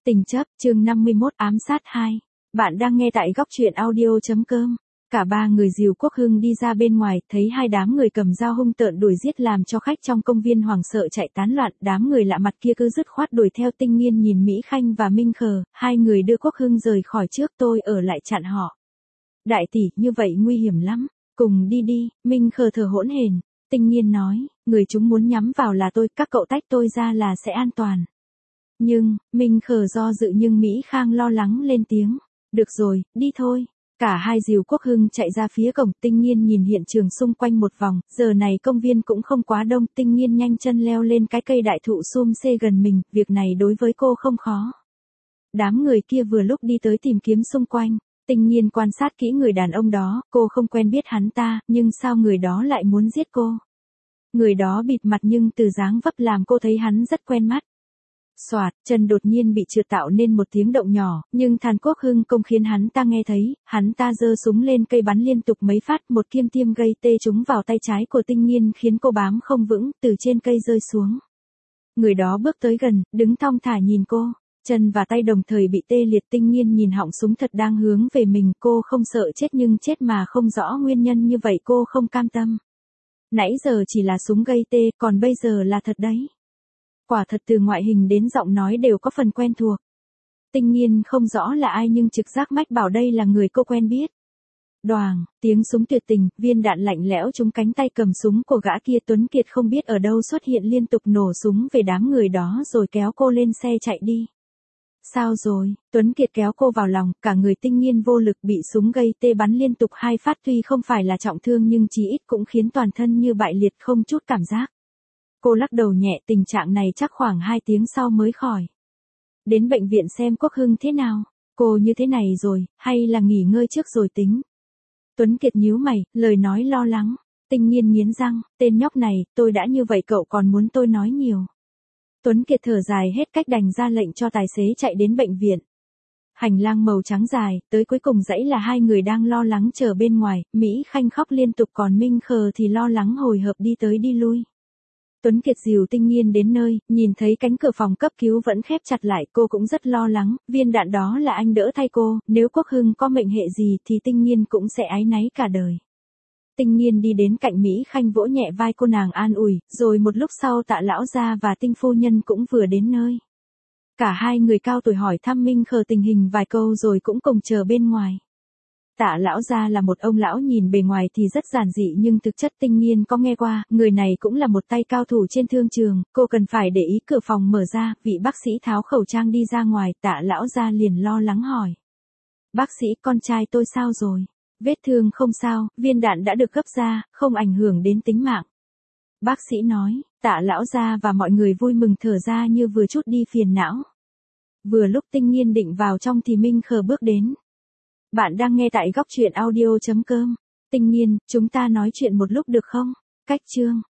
Tình chấp, chương 51 ám sát 2. Bạn đang nghe tại góc truyện audio.com. Cả ba người dìu Quốc Hưng đi ra bên ngoài, thấy hai đám người cầm dao hung tợn đuổi giết làm cho khách trong công viên hoảng sợ chạy tán loạn. Đám người lạ mặt kia cứ dứt khoát đuổi theo. Tinh Nghiên nhìn Mỹ Khanh và Minh Khờ, hai người đưa Quốc Hưng rời khỏi trước, tôi ở lại chặn họ. Đại tỷ, như vậy nguy hiểm lắm. Cùng đi đi, Minh Khờ thở hổn hển. Tinh Nghiên nói, người chúng muốn nhắm vào là tôi, các cậu tách tôi ra là sẽ an toàn. Nhưng, Minh Khờ do dự nhưng Mỹ Khang lo lắng lên tiếng. Được rồi, đi thôi. Cả hai dìu Quốc Hưng chạy ra phía cổng. Tinh Nghiên nhìn hiện trường xung quanh một vòng, giờ này công viên cũng không quá đông. Tinh Nghiên nhanh chân leo lên cái cây đại thụ xum xê gần mình, việc này đối với cô không khó. Đám người kia vừa lúc đi tới tìm kiếm xung quanh. Tinh Nghiên quan sát kỹ người đàn ông đó, cô không quen biết hắn ta, nhưng sao người đó lại muốn giết cô? Người đó bịt mặt nhưng từ dáng vấp làm cô thấy hắn rất quen mắt. Soạt, chân đột nhiên bị trượt tạo nên một tiếng động nhỏ, nhưng Thàn Quốc Hưng công khiến hắn ta nghe thấy, hắn ta giơ súng lên cây bắn liên tục mấy phát, một kim tiêm gây tê trúng vào tay trái của Tinh Nghiên khiến cô bám không vững, từ trên cây rơi xuống. Người đó bước tới gần, đứng thong thả nhìn cô, chân và tay đồng thời bị tê liệt. Tinh Nghiên nhìn họng súng thật đang hướng về mình, cô không sợ chết nhưng chết mà không rõ nguyên nhân như vậy cô không cam tâm. Nãy giờ chỉ là súng gây tê, còn bây giờ là thật đấy. Quả thật từ ngoại hình đến giọng nói đều có phần quen thuộc. Tinh Nghiên không rõ là ai nhưng trực giác mách bảo đây là người cô quen biết. Đoàng, tiếng súng tuyệt tình, viên đạn lạnh lẽo trúng cánh tay cầm súng của gã kia. Tuấn Kiệt không biết ở đâu xuất hiện liên tục nổ súng về đám người đó rồi kéo cô lên xe chạy đi. Sao rồi? Tuấn Kiệt kéo cô vào lòng, cả người Tinh Nghiên vô lực bị súng gây tê bắn liên tục 2 phát, tuy không phải là trọng thương nhưng chí ít cũng khiến toàn thân như bại liệt không chút cảm giác. Cô lắc đầu nhẹ, tình trạng này chắc khoảng 2 tiếng sau mới khỏi. Đến bệnh viện xem Quốc Hưng thế nào, cô như thế này rồi, hay là nghỉ ngơi trước rồi tính. Tuấn Kiệt nhíu mày, lời nói lo lắng. Tinh Nghiên nghiến răng, tên nhóc này, tôi đã như vậy cậu còn muốn tôi nói nhiều. Tuấn Kiệt thở dài hết cách đành ra lệnh cho tài xế chạy đến bệnh viện. Hành lang màu trắng dài, tới cuối cùng dãy là hai người đang lo lắng chờ bên ngoài, Mỹ Khanh khóc liên tục còn Minh Khờ thì lo lắng hồi hộp đi tới đi lui. Tuấn Kiệt dìu Tinh Nghiên đến nơi, nhìn thấy cánh cửa phòng cấp cứu vẫn khép chặt lại, cô cũng rất lo lắng, viên đạn đó là anh đỡ thay cô, nếu Quốc Hưng có mệnh hệ gì thì Tinh Nghiên cũng sẽ áy náy cả đời. Tinh Nghiên đi đến cạnh Mỹ Khanh vỗ nhẹ vai cô, nàng an ủi, rồi một lúc sau Tạ lão gia và Tinh phu nhân cũng vừa đến nơi. Cả hai người cao tuổi hỏi thăm Minh Khờ tình hình vài câu rồi cũng cùng chờ bên ngoài. Tạ lão gia là một ông lão nhìn bề ngoài thì rất giản dị nhưng thực chất Tinh Nghiên có nghe qua, người này cũng là một tay cao thủ trên thương trường, cô cần phải để ý. Cửa phòng mở ra, vị bác sĩ tháo khẩu trang đi ra ngoài, Tạ lão gia liền lo lắng hỏi. Bác sĩ, con trai tôi sao rồi? Vết thương không sao, viên đạn đã được gấp ra, không ảnh hưởng đến tính mạng. Bác sĩ nói, Tạ lão gia và mọi người vui mừng thở ra như vừa chút đi phiền não. Vừa lúc Tinh Nghiên định vào trong thì Minh Khờ bước đến. Bạn đang nghe tại góc truyện audio.com. Tinh Nghiên, chúng ta nói chuyện một lúc được không? Cách chương.